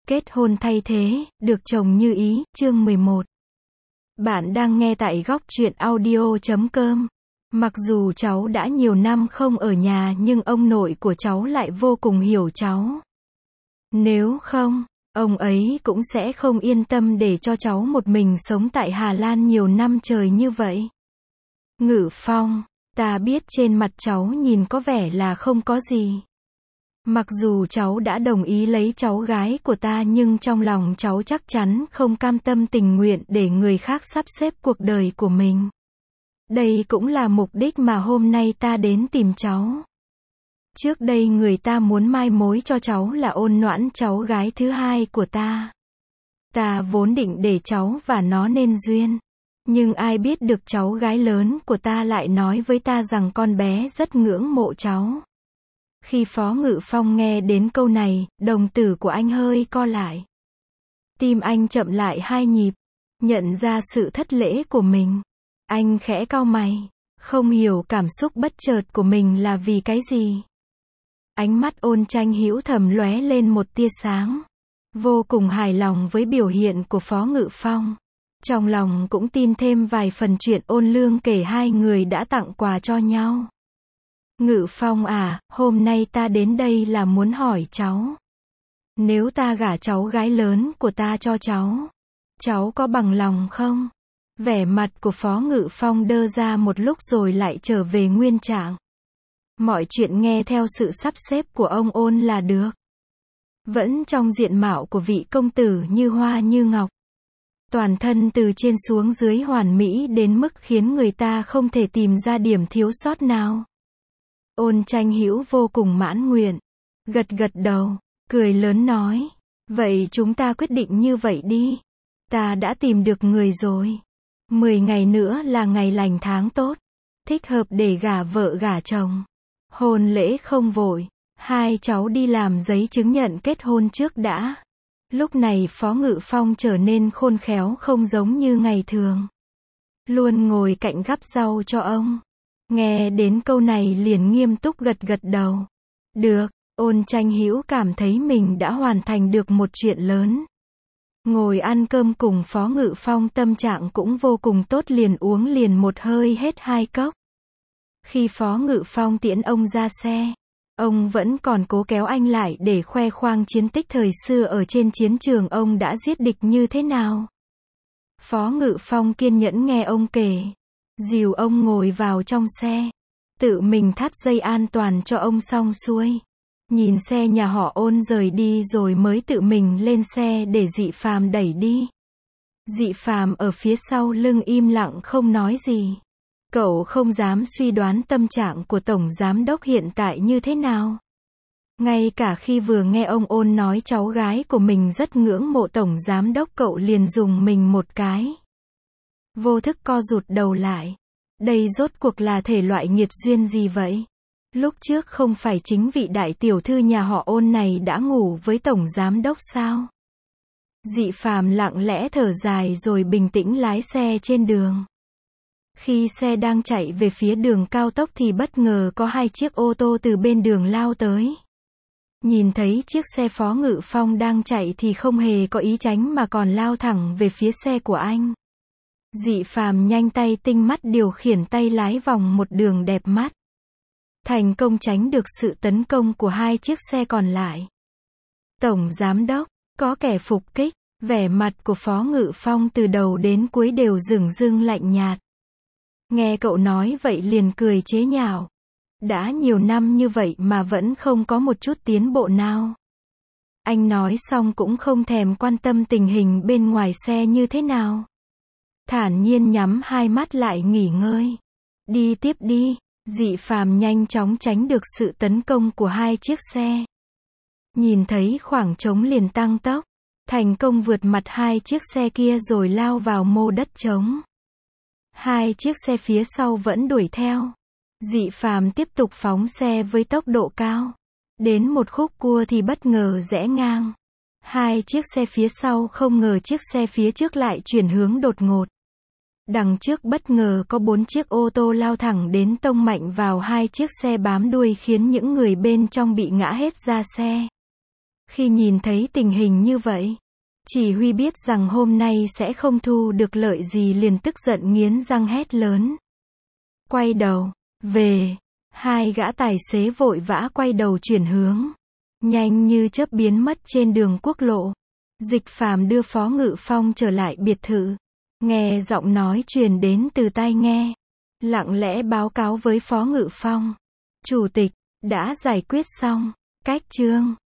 Kết hôn thay thế, được chồng như ý, chương 11. Bạn đang nghe tại góc truyện audio.com. Mặc dù cháu đã nhiều năm không ở nhà nhưng ông nội của cháu lại vô cùng hiểu cháu. Nếu không, ông ấy cũng sẽ không yên tâm để cho cháu một mình sống tại Hà Lan nhiều năm trời như vậy. Ngự Phong, ta biết trên mặt cháu nhìn có vẻ là không có gì. Mặc dù cháu đã đồng ý lấy cháu gái của ta nhưng trong lòng cháu chắc chắn không cam tâm tình nguyện để người khác sắp xếp cuộc đời của mình. Đây cũng là mục đích mà hôm nay ta đến tìm cháu. Trước đây người ta muốn mai mối cho cháu là Ôn Noãn, cháu gái thứ hai của ta. Ta vốn định để cháu và nó nên duyên. Nhưng ai biết được cháu gái lớn của ta lại nói với ta rằng con bé rất ngưỡng mộ cháu. Khi Phó Ngự Phong nghe đến câu này, đồng tử của anh hơi co lại. Tim anh chậm lại 2 nhịp, nhận ra sự thất lễ của mình. Anh khẽ cau mày, không hiểu cảm xúc bất chợt của mình là vì cái gì. Ánh mắt Ôn Tranh Hữu thầm lóe lên một tia sáng. Vô cùng hài lòng với biểu hiện của Phó Ngự Phong. Trong lòng cũng tin thêm vài phần chuyện Ôn Lương kể hai người đã tặng quà cho nhau. Ngự Phong à, hôm nay ta đến đây là muốn hỏi cháu. Nếu ta gả cháu gái lớn của ta cho cháu có bằng lòng không? Vẻ mặt của Phó Ngự Phong đơ ra một lúc rồi lại trở về nguyên trạng. Mọi chuyện nghe theo sự sắp xếp của ông Ôn là được. Vẫn trong diện mạo của vị công tử như hoa như ngọc. Toàn thân từ trên xuống dưới hoàn mỹ đến mức khiến người ta không thể tìm ra điểm thiếu sót nào. Ôn Tranh Hữu vô cùng mãn nguyện, gật gật đầu, cười lớn nói, vậy chúng ta quyết định như vậy đi. Ta đã tìm được người rồi. 10 ngày nữa là ngày lành tháng tốt, thích hợp để gả vợ gả chồng. Hôn lễ không vội, hai cháu đi làm giấy chứng nhận kết hôn trước đã. Lúc này Phó Ngự Phong trở nên khôn khéo không giống như ngày thường. Luôn ngồi cạnh gắp rau cho ông. Nghe đến câu này liền nghiêm túc gật gật đầu. Được, Ôn Tranh Hữu cảm thấy mình đã hoàn thành được một chuyện lớn. Ngồi ăn cơm cùng Phó Ngự Phong tâm trạng cũng vô cùng tốt, liền uống liền một hơi hết 2 cốc. Khi Phó Ngự Phong tiễn ông ra xe, ông vẫn còn cố kéo anh lại để khoe khoang chiến tích thời xưa ở trên chiến trường ông đã giết địch như thế nào. Phó Ngự Phong kiên nhẫn nghe ông kể. Dìu ông ngồi vào trong xe. Tự mình thắt dây an toàn cho ông xong xuôi. Nhìn xe nhà họ Ôn rời đi rồi mới tự mình lên xe để Dị Phàm đẩy đi. Dị Phàm ở phía sau lưng im lặng không nói gì. Cậu không dám suy đoán tâm trạng của Tổng Giám Đốc hiện tại như thế nào. Ngay cả khi vừa nghe ông Ôn nói cháu gái của mình rất ngưỡng mộ Tổng Giám Đốc, cậu liền dùng mình một cái. Vô thức co rụt đầu lại. Đây rốt cuộc là thể loại nghiệt duyên gì vậy? Lúc trước không phải chính vị đại tiểu thư nhà họ Ôn này đã ngủ với Tổng Giám Đốc sao? Dị Phàm lặng lẽ thở dài rồi bình tĩnh lái xe trên đường. Khi xe đang chạy về phía đường cao tốc thì bất ngờ có 2 chiếc ô tô từ bên đường lao tới. Nhìn thấy chiếc xe Phó Ngự Phong đang chạy thì không hề có ý tránh mà còn lao thẳng về phía xe của anh. Dị Phàm nhanh tay tinh mắt điều khiển tay lái vòng một đường đẹp mắt. Thành công tránh được sự tấn công của 2 chiếc xe còn lại. Tổng Giám Đốc, có kẻ phục kích. Vẻ mặt của Phó Ngự Phong từ đầu đến cuối đều dửng dưng lạnh nhạt. Nghe cậu nói vậy liền cười chế nhạo. Đã nhiều năm như vậy mà vẫn không có một chút tiến bộ nào. Anh nói xong cũng không thèm quan tâm tình hình bên ngoài xe như thế nào. Thản nhiên nhắm 2 mắt lại nghỉ ngơi. Đi tiếp đi. Dị Phàm nhanh chóng tránh được sự tấn công của 2 chiếc xe. Nhìn thấy khoảng trống liền tăng tốc. Thành công vượt mặt 2 chiếc xe kia rồi lao vào mô đất trống. 2 chiếc xe phía sau vẫn đuổi theo. Dị Phàm tiếp tục phóng xe với tốc độ cao. Đến một khúc cua thì bất ngờ rẽ ngang. 2 chiếc xe phía sau không ngờ chiếc xe phía trước lại chuyển hướng đột ngột. Đằng trước bất ngờ có 4 chiếc ô tô lao thẳng đến tông mạnh vào 2 chiếc xe bám đuôi khiến những người bên trong bị ngã hết ra xe. Khi nhìn thấy tình hình như vậy, chỉ huy biết rằng hôm nay sẽ không thu được lợi gì liền tức giận nghiến răng hét lớn. Quay đầu, về. Hai gã tài xế vội vã quay đầu chuyển hướng. Nhanh như chớp biến mất trên đường quốc lộ. Dịch Phàm đưa Phó Ngự Phong trở lại biệt thự. Nghe giọng nói truyền đến từ tai nghe. Lặng lẽ báo cáo với Phó Ngự Phong. Chủ tịch, đã giải quyết xong. Cách chương